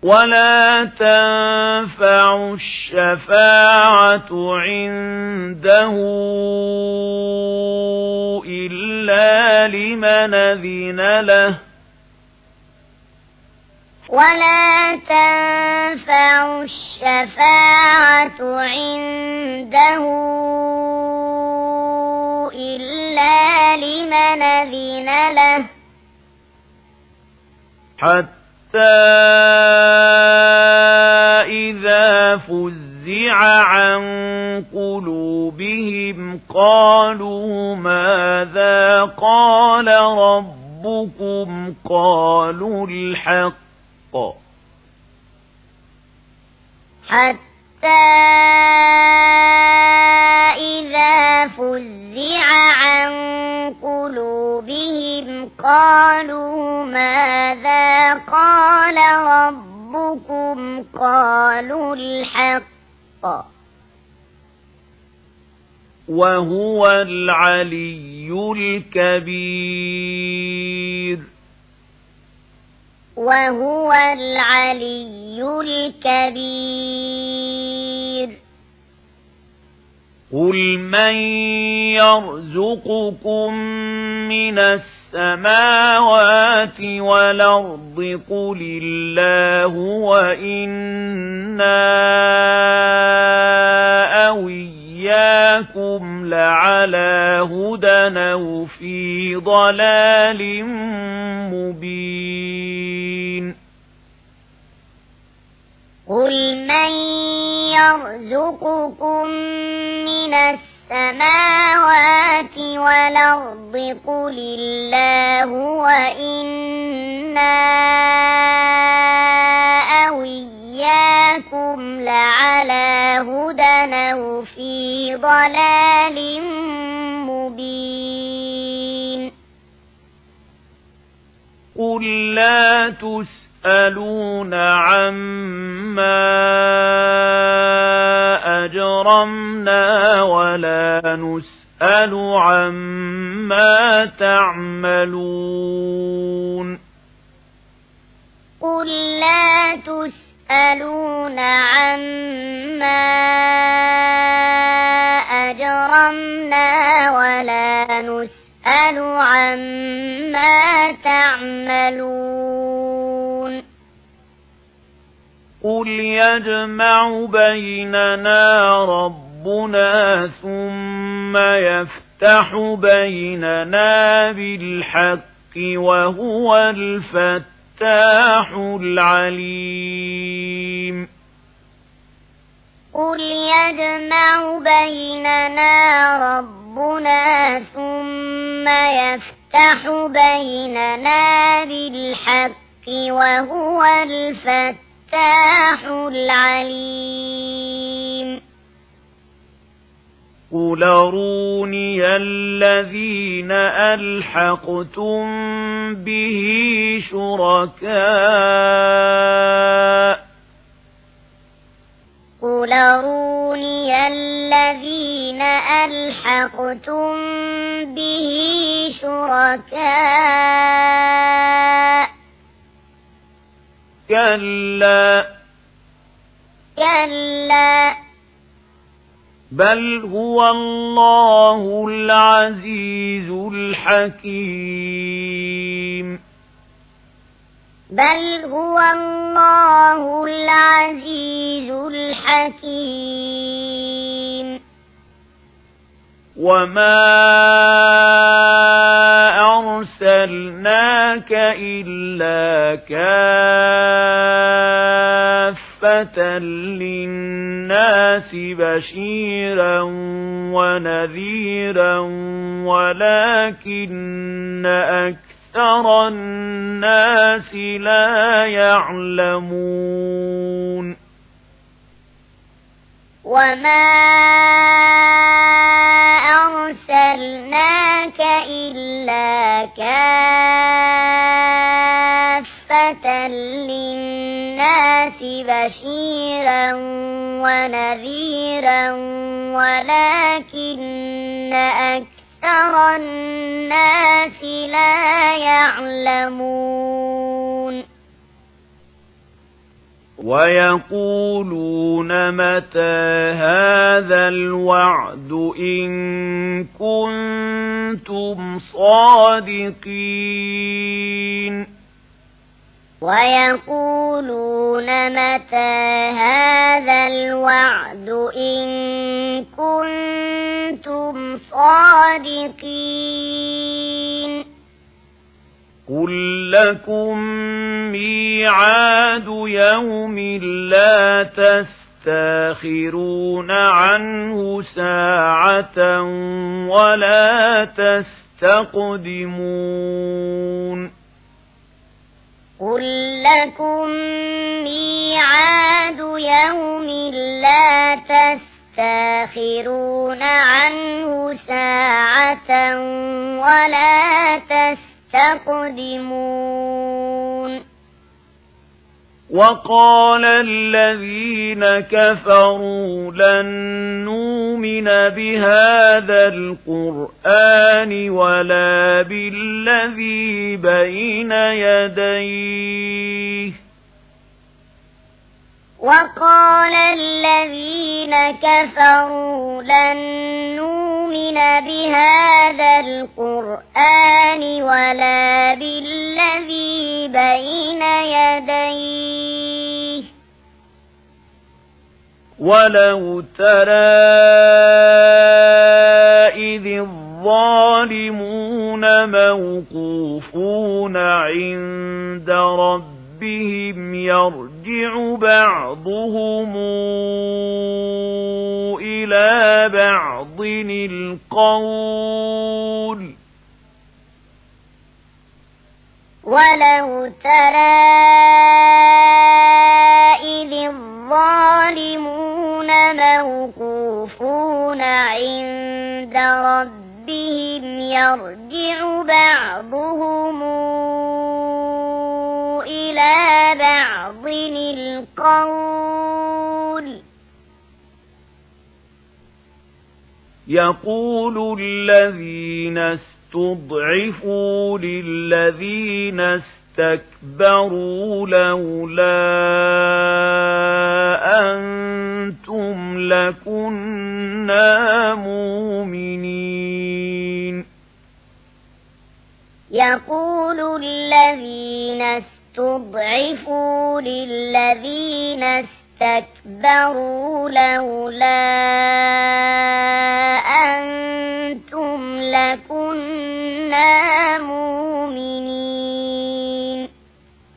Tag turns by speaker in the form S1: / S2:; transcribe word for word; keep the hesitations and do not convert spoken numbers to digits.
S1: ولا تنفع الشفاعة عنده إلا لمن أذن له
S2: ولا تنفع الشفاعة عنده إلا لمن أذن له
S1: حتى إذا فزع عن قلوبهم قالوا ماذا قال ربكم قالوا الحق
S2: حتى إذا فزع عن قلوبهم قالوا ماذا قال ربكم قالوا الحق
S1: وهو العلي الكبير
S2: وهو العلي الكبير
S1: قل من يرزقكم من السماوات والأرض قل الله وإنا أو إياكم لعلى هدى أو في ضلال مبين
S2: قل من يرزقكم من السماوات والأرض قل الله وإنا أو إياكم لعلى هدى أو في ضلال مبين
S1: قل لا تسألون عما أجرمنا ولا نسأل عما تعملون
S2: قل لا تسألون عما أجرمنا ولا نسأل عما تعملون
S1: قل يجمع بيننا ربنا ثم يفتح بيننا بالحق وهو الفتاح العليم
S2: قل يجمع بيننا ربنا ثم يفتح بيننا بالحق وهو الفتاح العليم
S1: قل أروني الذين ألحقتم به شركاء
S2: قل أروني الذين ألحقتم به شركاء
S1: كلا
S2: كلا
S1: بل هو الله العزيز الحكيم
S2: بل هو الله العزيز الحكيم
S1: وما أرسلناك إلا كافة للناس بشيرا ونذيرا ولكن أكثر الناس لا يعلمون
S2: وما أرسلناك إلا كافة للناس بشيرا ونذيرا ولكن أكثر الناس لا يعلمون
S1: ويقولون متى هذا الوعد إن كنتم صادقين
S2: ويقولون متى هذا الوعد إن كنتم صادقين
S1: قل لكم ميعاد يوم لا تستاخرون عنه ساعة ولا تستقدمون
S2: قل لكم ميعاد يوم لا تستاخرون عنه ساعة ولا تستقدمون
S1: وقال الذين كفروا لن نؤمن بهذا القرآن ولا بالذي بين يديه
S2: وقال الذين كفروا لن نؤمن بهذا القرآن ولا بالذي بين يديه
S1: ولو ترى إذ الظالمون موقوفون عند ربهم بهم يرجع بعضهم إلى بعض القول
S2: ولو ترى إذ الظالمون موقوفون عند ربهم يرجع بعضهم إلى بعض القول
S1: يقول الذين استضعفوا للذين استكبروا لولا أنتم لكنا مؤمنين
S2: يقول الذين استضعفوا للذين استكبروا لولا أنتم لكنا